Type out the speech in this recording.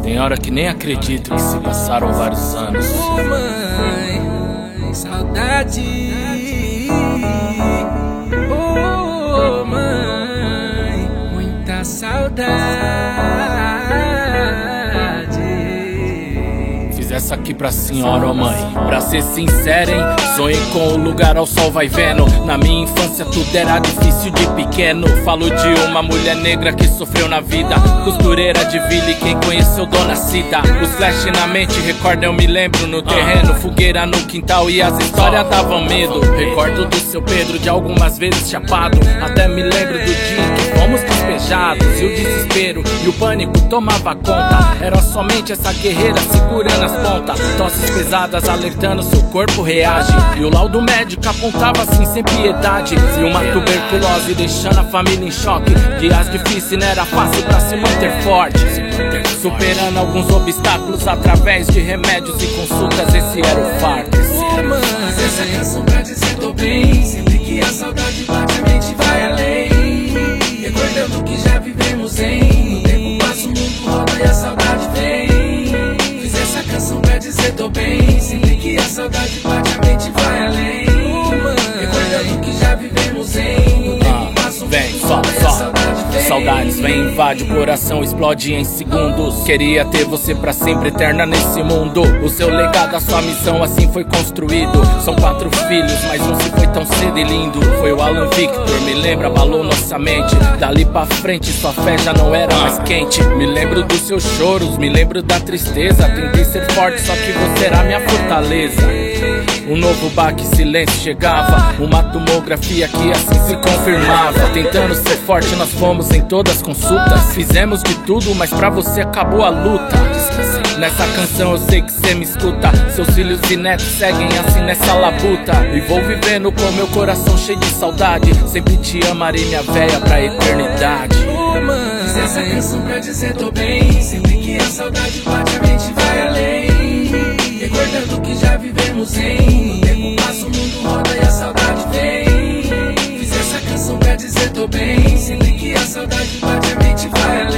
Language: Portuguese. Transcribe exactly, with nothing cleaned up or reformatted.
Tem hora que nem acredito que se passaram vários anos. Ô mãe, saudade. Ô mãe, muita saudade. Fiz essa aqui pra senhora, ó mãe. Pra ser sincero, hein, sonhei com o lugar ao sol vai vendo. Na minha infância tudo era difícil de pequeno. Falo de uma mulher negra que sofreu na vida, costureira de vila e quem conheceu Dona Cida. Os flash na mente, recordo eu me lembro no terreno, fogueira no quintal e as histórias davam medo. Recordo do seu Pedro de algumas vezes chapado, até me lembro do dia em que fomos despejados. E o desespero e o pânico tomava conta, era somente essa guerreira segurando as pontas. Tosses pesadas alertando seu corpo reage, e o laudo médico apontava assim sem piedade. E uma tuberculose deixando a família em choque. Dias difíceis não era fácil pra se manter forte, superando alguns obstáculos através de remédios e consultas. Esse era o fardo. Ô mãe, essa canção pra dizer tô bem. Sempre que a saudade bate a mente vai além, recordando que já vivemos em. O tempo passa, o mundo roda e a saudade vem. Fiz essa canção pra dizer tô bem. Sempre que a saudade bate a mente vai além, recordando que já vivemos em. O tempo passa, o Vem, mundo só, roda e a só saudade vem. Saudades vem, invade o coração, explode em segundos. Queria ter você pra sempre, eterna nesse mundo. O seu legado, a sua missão assim foi construído. São quatro filhos, mas um se foi tão cedo e lindo. Foi o Alan Victor, me lembra, abalou nossa mente. Dali pra frente sua fé já não era mais quente. Me lembro dos seus choros, me lembro da tristeza. Tentei ser forte, só que você era minha fortaleza. Um novo baque, silêncio chegava, uma tomografia que assim se confirmava. Tentando ser forte nós fomos em todas as consultas, fizemos de tudo, mas pra você acabou a luta. Nessa canção eu sei que cê me escuta, seus filhos e netos seguem assim nessa labuta. E vou vivendo com meu coração cheio de saudade, sempre te amarei minha véia pra eternidade. Ô mãe, fiz essa canção pra dizer tô bem. Sempre que a saudade bate a mente vai além, recordando que já vivemos em. O tempo passa, o mundo roda e a saudade vem. Fiz essa canção pra dizer tô bem. Sempre que a saudade bate a mente vai além,